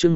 chương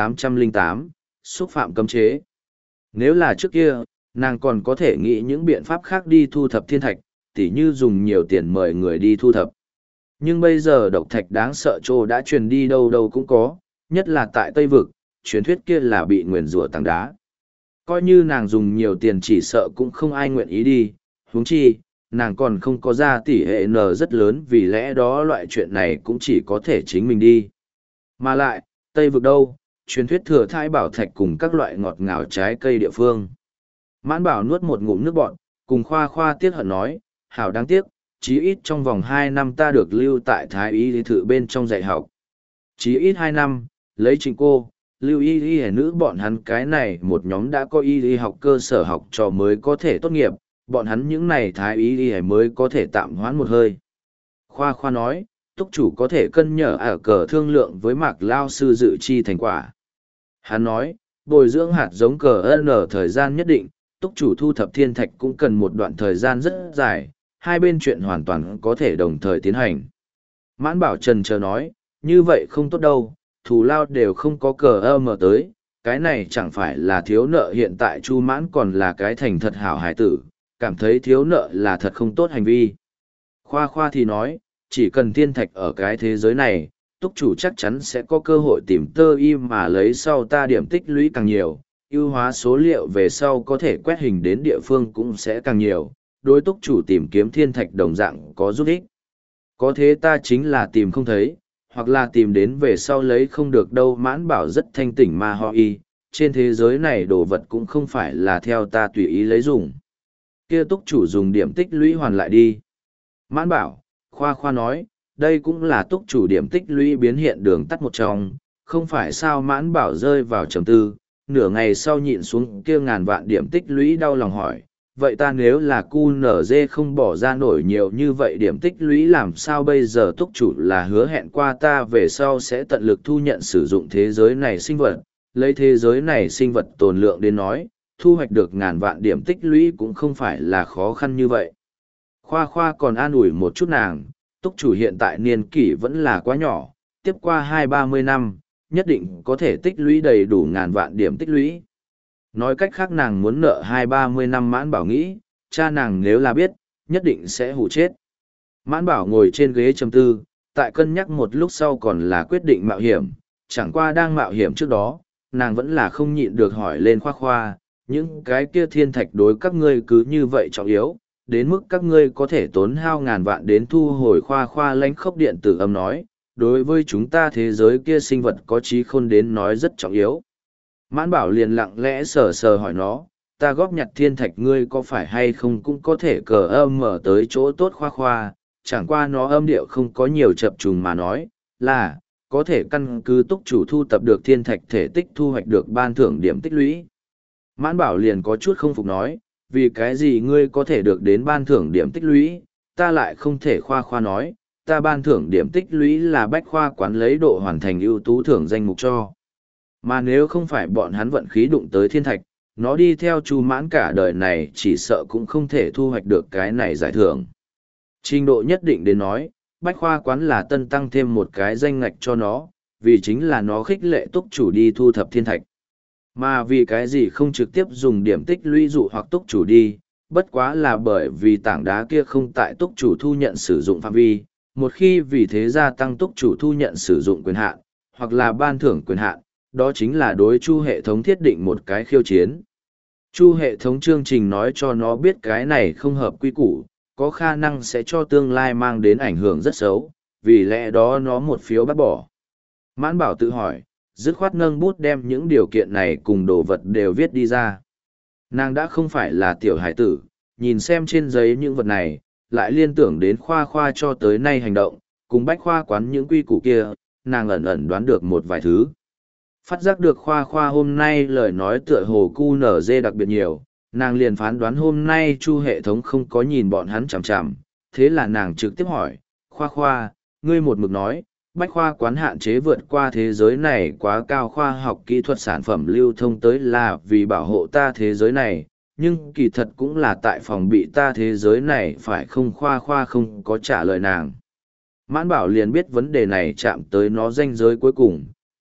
1808, xúc phạm cấm chế. Nếu là trước kia, nàng còn có thể nghĩ những biện pháp khác đi thu thập thiên thạch, tỉ như dùng nhiều tiền mời người đi thu thập. Nhưng bây giờ độc thạch đáng sợ trô đã truyền đi đâu đâu cũng có, nhất là tại Tây Vực, truyền thuyết kia là bị nguyền rủa tảng đá. Coi như nàng dùng nhiều tiền chỉ sợ cũng không ai nguyện ý đi, huống chi, nàng còn không có ra tỷ hệ n rất lớn vì lẽ đó loại chuyện này cũng chỉ có thể chính mình đi. Mà lại, Tây Vực đâu, truyền thuyết thừa thai bảo thạch cùng các loại ngọt ngào trái cây địa phương. Mãn Bảo nuốt một ngụm nước bọt, cùng Khoa Khoa tiếc hận nói, hảo đáng tiếc, chí ít trong vòng 2 năm ta được lưu tại Thái Y lý thự bên trong dạy học. Chí ít 2 năm, lấy Trịnh cô, lưu y y nữ bọn hắn cái này một nhóm đã có y y học cơ sở học trò mới có thể tốt nghiệp, bọn hắn những này Thái Y y mới có thể tạm hoãn một hơi. Khoa Khoa nói, túc chủ có thể cân nhở ở cờ thương lượng với Mạc Lao sư dự chi thành quả. Hắn nói, bồi dưỡng hạt giống cờ N ở thời gian nhất định, túc chủ thu thập thiên thạch cũng cần một đoạn thời gian rất dài, hai bên chuyện hoàn toàn có thể đồng thời tiến hành. Mãn Bảo trần chờ nói, như vậy không tốt đâu, thù lao đều không có cờ mở tới, cái này chẳng phải là thiếu nợ. Hiện tại Chu Mãn còn là cái thành thật hảo hải tử, cảm thấy thiếu nợ là thật không tốt hành vi. Khoa Khoa thì nói, chỉ cần thiên thạch ở cái thế giới này, túc chủ chắc chắn sẽ có cơ hội tìm tơ im mà lấy sau ta điểm tích lũy càng nhiều, ưu hóa số liệu về sau có thể quét hình đến địa phương cũng sẽ càng nhiều, đối túc chủ tìm kiếm thiên thạch đồng dạng có giúp ích. Có thế ta chính là tìm không thấy, hoặc là tìm đến về sau lấy không được đâu. Mãn Bảo rất thanh tỉnh mà ho y, trên thế giới này đồ vật cũng không phải là theo ta tùy ý lấy dùng. Kia túc chủ dùng điểm tích lũy hoàn lại đi. Mãn Bảo, Khoa Khoa nói, đây cũng là túc chủ điểm tích lũy biến hiện đường tắt một trong, không phải sao. Mãn Bảo rơi vào trầm tư, nửa ngày sau nhịn xuống kia ngàn vạn điểm tích lũy đau lòng hỏi, vậy ta nếu là QNZ không bỏ ra nổi nhiều như vậy điểm tích lũy làm sao bây giờ? Túc chủ là hứa hẹn qua ta về sau sẽ tận lực thu nhận sử dụng thế giới này sinh vật, lấy thế giới này sinh vật tồn lượng đến nói, thu hoạch được ngàn vạn điểm tích lũy cũng không phải là khó khăn như vậy. Khoa Khoa còn an ủi một chút nàng, túc chủ hiện tại niên kỷ vẫn là quá nhỏ, tiếp qua 20-30 năm, nhất định có thể tích lũy đầy đủ ngàn vạn điểm tích lũy. Nói cách khác nàng muốn nợ 20-30 năm. Mãn Bảo nghĩ, cha nàng nếu là biết, nhất định sẽ hù chết. Mãn Bảo ngồi trên ghế trầm tư, tại cân nhắc một lúc sau còn là quyết định mạo hiểm, chẳng qua đang mạo hiểm trước đó, nàng vẫn là không nhịn được hỏi lên Khoa Khoa, những cái kia thiên thạch đối các ngươi cứ như vậy trọng yếu, đến mức các ngươi có thể tốn hao ngàn vạn đến thu hồi. Khoa Khoa lánh khốc điện tử âm nói, đối với chúng ta thế giới kia sinh vật có trí khôn đến nói rất trọng yếu. Mãn Bảo liền lặng lẽ sờ sờ hỏi nó, ta góp nhặt thiên thạch ngươi có phải hay không cũng có thể cờ âm mở tới chỗ tốt. Khoa Khoa, chẳng qua nó âm điệu không có nhiều chập trùng mà nói, là, có thể căn cứ túc chủ thu tập được thiên thạch thể tích thu hoạch được ban thưởng điểm tích lũy. Mãn Bảo liền có chút không phục nói, vì cái gì ngươi có thể được đến ban thưởng điểm tích lũy, ta lại không thể? Khoa Khoa nói, ta ban thưởng điểm tích lũy là bách khoa quán lấy độ hoàn thành ưu tú thưởng danh mục cho. Mà nếu không phải bọn hắn vận khí đụng tới thiên thạch, nó đi theo Chu Mãn cả đời này chỉ sợ cũng không thể thu hoạch được cái này giải thưởng. Trình độ nhất định đến nói, bách khoa quán là tân tăng thêm một cái danh ngạch cho nó, vì chính là nó khích lệ túc chủ đi thu thập thiên thạch. Mà vì cái gì không trực tiếp dùng điểm tích lũy dụ hoặc túc chủ đi, bất quá là bởi vì tảng đá kia không tại túc chủ thu nhận sử dụng phạm vi, một khi vì thế gia tăng túc chủ thu nhận sử dụng quyền hạn, hoặc là ban thưởng quyền hạn, đó chính là đối Chu hệ thống thiết định một cái khiêu chiến. Chu hệ thống chương trình nói cho nó biết cái này không hợp quy củ, có khả năng sẽ cho tương lai mang đến ảnh hưởng rất xấu, vì lẽ đó nó một phiếu bác bỏ. Mãn Bảo tự hỏi, dứt khoát nâng bút đem những điều kiện này cùng đồ vật đều viết đi ra. Nàng đã không phải là tiểu hải tử, nhìn xem trên giấy những vật này, lại liên tưởng đến Khoa Khoa cho tới nay hành động, cùng bách khoa quán những quy củ kia, nàng ẩn ẩn đoán được một vài thứ. Phát giác được Khoa Khoa hôm nay lời nói tựa hồ QNZ đặc biệt nhiều, nàng liền phán đoán hôm nay Chu hệ thống không có nhìn bọn hắn chằm chằm, thế là nàng trực tiếp hỏi, Khoa Khoa, ngươi một mực nói, bách khoa quán hạn chế vượt qua thế giới này quá cao, khoa học kỹ thuật sản phẩm lưu thông tới là vì bảo hộ ta thế giới này, nhưng kỳ thật cũng là tại phòng bị ta thế giới này phải không? Khoa Khoa không có trả lời nàng. Mãn Bảo liền biết vấn đề này chạm tới nó ranh giới cuối cùng,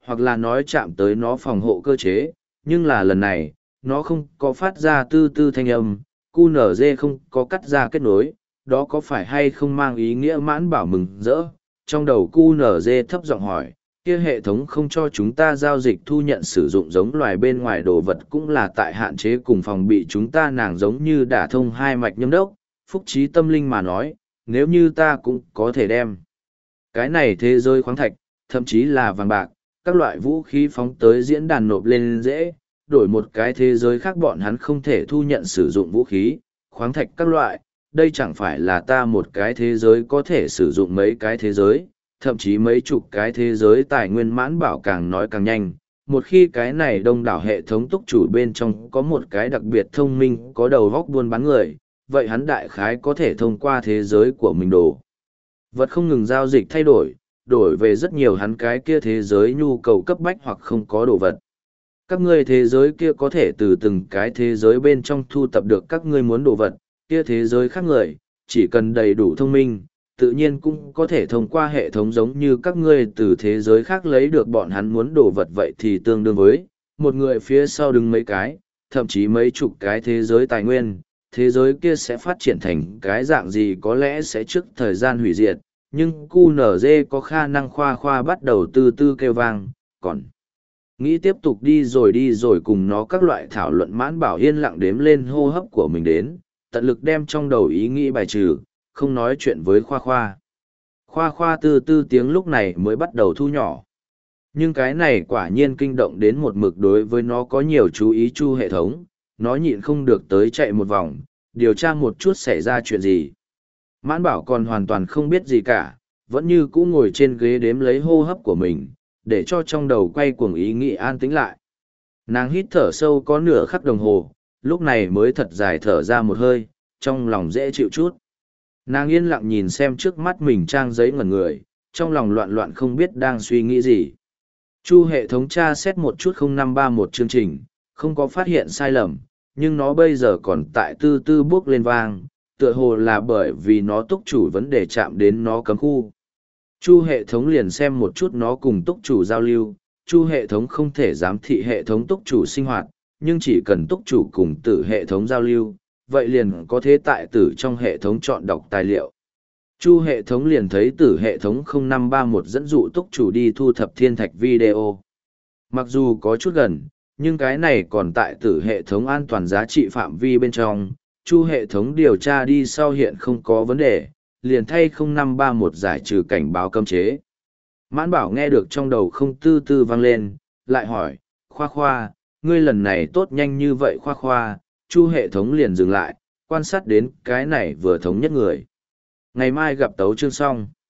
hoặc là nói chạm tới nó phòng hộ cơ chế, nhưng là lần này, nó không có phát ra tư tư thanh âm, QNZ không có cắt ra kết nối, đó có phải hay không mang ý nghĩa Mãn Bảo mừng rỡ. Trong đầu QNZ thấp giọng hỏi, kia hệ thống không cho chúng ta giao dịch thu nhận sử dụng giống loài bên ngoài đồ vật cũng là tại hạn chế cùng phòng bị chúng ta, nàng giống như đả thông hai mạch nhâm đốc, phúc trí tâm linh mà nói, nếu như ta cũng có thể đem cái này thế giới khoáng thạch, thậm chí là vàng bạc, các loại vũ khí phóng tới diễn đàn nộp lên dễ, đổi một cái thế giới khác bọn hắn không thể thu nhận sử dụng vũ khí, khoáng thạch các loại, đây chẳng phải là ta một cái thế giới có thể sử dụng mấy cái thế giới, thậm chí mấy chục cái thế giới tài nguyên. Mãn Bảo càng nói càng nhanh, một khi cái này đông đảo hệ thống túc chủ bên trong có một cái đặc biệt thông minh có đầu góc buôn bán người, vậy hắn đại khái có thể thông qua thế giới của mình đồ vật không ngừng giao dịch thay đổi về rất nhiều hắn cái kia thế giới nhu cầu cấp bách hoặc không có đồ vật. Các ngươi thế giới kia có thể từ từng cái thế giới bên trong thu tập được các ngươi muốn đồ vật, kia thế giới khác người, chỉ cần đầy đủ thông minh, tự nhiên cũng có thể thông qua hệ thống giống như các ngươi từ thế giới khác lấy được bọn hắn muốn đồ vật, vậy thì tương đương với một người phía sau đứng mấy cái, thậm chí mấy chục cái thế giới tài nguyên. Thế giới kia sẽ phát triển thành cái dạng gì có lẽ sẽ trước thời gian hủy diệt, nhưng QNZ có khả năng khoa khoa bắt đầu từ từ kêu vang, còn nghĩ tiếp tục đi rồi cùng nó các loại thảo luận. Mãn Bảo yên lặng đếm lên hô hấp của mình đến, tận lực đem trong đầu ý nghĩ bài trừ, không nói chuyện với khoa khoa. Khoa khoa từ từ tiếng lúc này mới bắt đầu thu nhỏ. Nhưng cái này quả nhiên kinh động đến một mực đối với nó có nhiều chú ý Chu hệ thống, nó nhịn không được tới chạy một vòng, điều tra một chút xảy ra chuyện gì. Mãn Bảo còn hoàn toàn không biết gì cả, vẫn như cũ ngồi trên ghế đếm lấy hô hấp của mình, để cho trong đầu quay cuồng ý nghĩ an tĩnh lại. Nàng hít thở sâu có nửa khắc đồng hồ, lúc này mới thật dài thở ra một hơi, trong lòng dễ chịu chút. Nàng yên lặng nhìn xem trước mắt mình trang giấy ngẩn người, trong lòng loạn loạn không biết đang suy nghĩ gì. Chu hệ thống tra xét một chút 0531 chương trình, không có phát hiện sai lầm, nhưng nó bây giờ còn tại tư tư bước lên vang, tựa hồ là bởi vì nó túc chủ vấn đề chạm đến nó cấm khu. Chu hệ thống liền xem một chút nó cùng túc chủ giao lưu, Chu hệ thống không thể giám thị hệ thống túc chủ sinh hoạt, nhưng chỉ cần túc chủ cùng tử hệ thống giao lưu, vậy liền có thể tại tử trong hệ thống chọn đọc tài liệu. Chu hệ thống liền thấy tử hệ thống 0531 dẫn dụ túc chủ đi thu thập thiên thạch video. Mặc dù có chút gần, nhưng cái này còn tại tử hệ thống an toàn giá trị phạm vi bên trong. Chu hệ thống điều tra đi sau hiện không có vấn đề, liền thay 0531 giải trừ cảnh báo cấm chế. Mãn Bảo nghe được trong đầu không tư tư vang lên, lại hỏi, khoa khoa, ngươi lần này tốt nhanh như vậy khoa khoa. Chu hệ thống liền dừng lại, quan sát đến cái này vừa thống nhất người. Ngày mai gặp tấu chương xong.